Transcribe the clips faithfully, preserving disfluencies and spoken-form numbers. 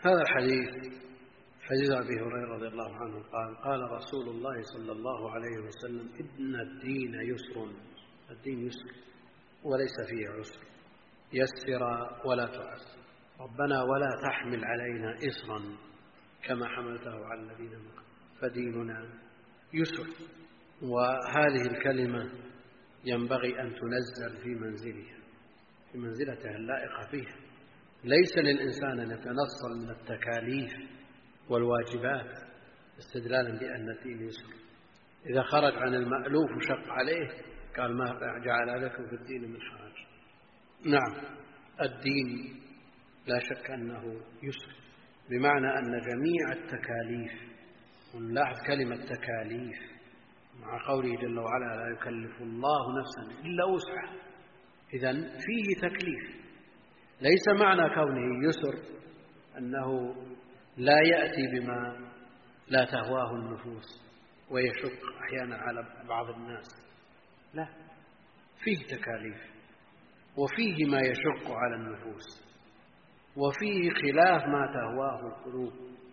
هذا الحديث حديث أبي هريرة رضي الله عنه قال قال رسول الله صلى الله عليه وسلم إن الدين يسر. الدين يسر وليس فيه عسر، يسر ولا تعسر. ربنا ولا تحمل علينا إصرا كما حملته على الذين من قبل، فديننا يسر. وهذه الكلمة ينبغي أن تنزل في منزلها، في منزلتها اللائقة فيها. ليس للإنسان أن يتنصل من التكاليف والواجبات استدلالا بأن الدين يسر. إذا خرج عن المألوف وشق عليه قال ما جعل لكم في الدين من حرج. نعم، الدين لا شك أنه يسر، بمعنى أن جميع التكاليف، ونلاحظ كلمة تكاليف مع قوله جل وعلا لا يكلف الله نفسا إلا وسعها، إذن فيه تكليف. ليس معنى كونه يسر أنه لا يأتي بما لا تهواه النفوس ويشق أحيانا على بعض الناس، لا، فيه تكاليف وفيه ما يشق على النفوس وفيه خلاف ما تهواه القلوب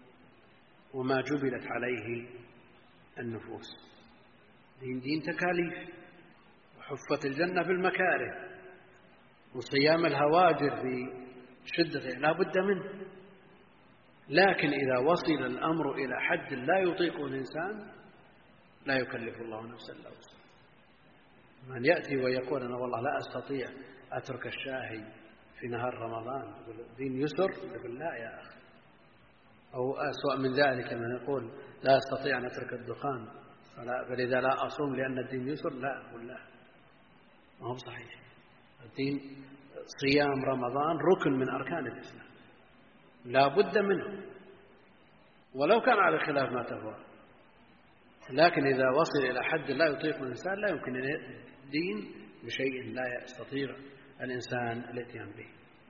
وما جبلت عليه النفوس. دين دين تكاليف، وحفت الجنة بالمكاره، وصيام الهواجر في شدة لا بد منه. لكن إذا وصل الأمر إلى حد لا يطيقه الإنسان لا يكلف الله نفسا إلا وسعها. من يأتي ويقول أنا والله لا أستطيع أترك الشاهي في نهار رمضان، يقول الدين يسر، يقول لا يا أخي. أو أسوأ من ذلك من يقول لا أستطيع أن أترك الدخان فلذا لا أصوم لأن الدين يسر، لا أقول لا، ما هو صحيح. الدين صيام رمضان ركن من أركان الإسلام لا بد منه ولو كان على خلاف ما تهوى. لكن إذا وصل إلى حد لا يطيق الإنسان لا يمكن أن الدين بشيء لا يستطيع الإنسان الاتيان به.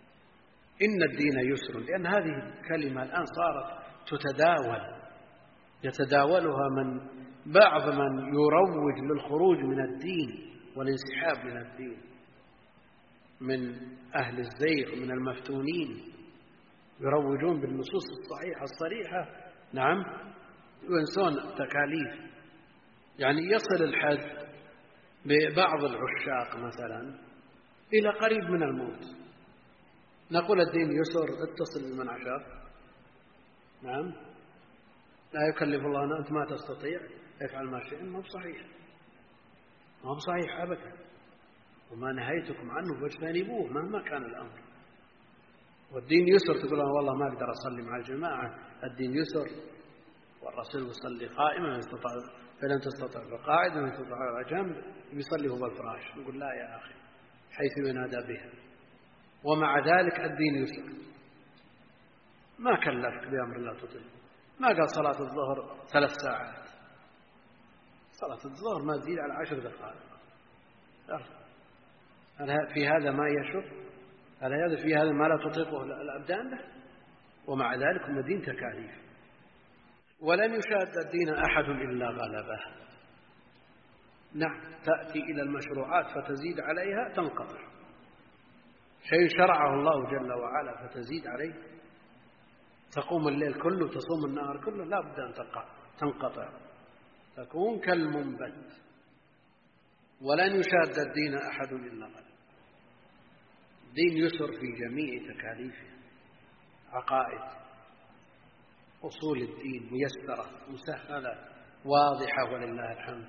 إن الدين يسر، لأن هذه الكلمة الآن صارت تتداول، يتداولها من بعض من يروج للخروج من الدين والانسحاب من الدين من أهل الزيغ من المفتونين، يروجون بالنصوص الصحيحة الصريحة، نعم، وينسون تكاليف. يعني يصل الحد ببعض العشاق مثلا إلى قريب من الموت، نقول الدين يسر، اتصل بمن عشاق، نعم، لا يكلف الله، أنت ما تستطيع افعل ما شئت، ما هو صحيح، ما هو صحيح أبدا. وما نهيتكم عنه فاجتنبوه مهما كان الأمر. والدين يسر، تقول أنا والله ما أقدر أصلي مع الجماعة، الدين يسر، والرسول يصلي قائما فلن تستطع فقاعدا ومن تستطع على جنب يصلي هو بالفراش. نقول لا يا أخي، حيث ينادى بها. ومع ذلك الدين يسر، ما كلفك بأمر لا تطيق. ما قال صلاة الظهر ثلاث ساعات، صلاة الظهر ما تزيد على عشر دقائق. هل في هذا ما يشق؟ هل هذا في هذا ما لا تطيقه الأبدان له؟ ومع ذلك هم دين تكاليف. ولن يشاد الدين أحد إلا غلبه. نعم، تأتي إلى المشروعات فتزيد عليها تنقطع. شيء شرعه الله جل وعلا فتزيد عليه، تقوم الليل كله تصوم النهار كله، لا بد أن تقع تنقطع، تكون كالمنبت. ولن يشاد الدين أحد إلا غلبه. الدين يسر في جميع تكاليفه، عقائد، أصول الدين ميسرة مسهلة واضحة ولله الحمد.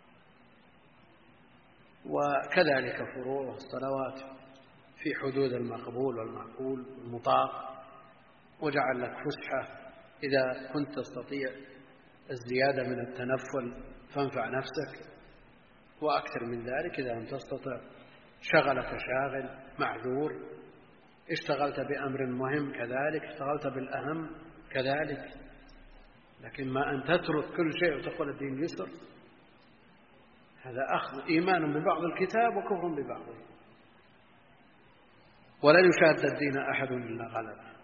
وكذلك فروع الصلوات في حدود المقبول والمعقول والمطاق، وجعل لك فسحة إذا كنت تستطيع الزيادة من التنفل فانفع نفسك، وأكثر من ذلك إذا لم تستطع شغلك شاغل معذور، اشتغلت بأمر مهم كذلك، اشتغلت بالأهم كذلك. لكن ما أن تترك كل شيء وتقول الدين يسر، هذا أخذ إيمان ببعض الكتاب وكفر ببعضه. ولن يشاد الدين أحد إلا غلبه.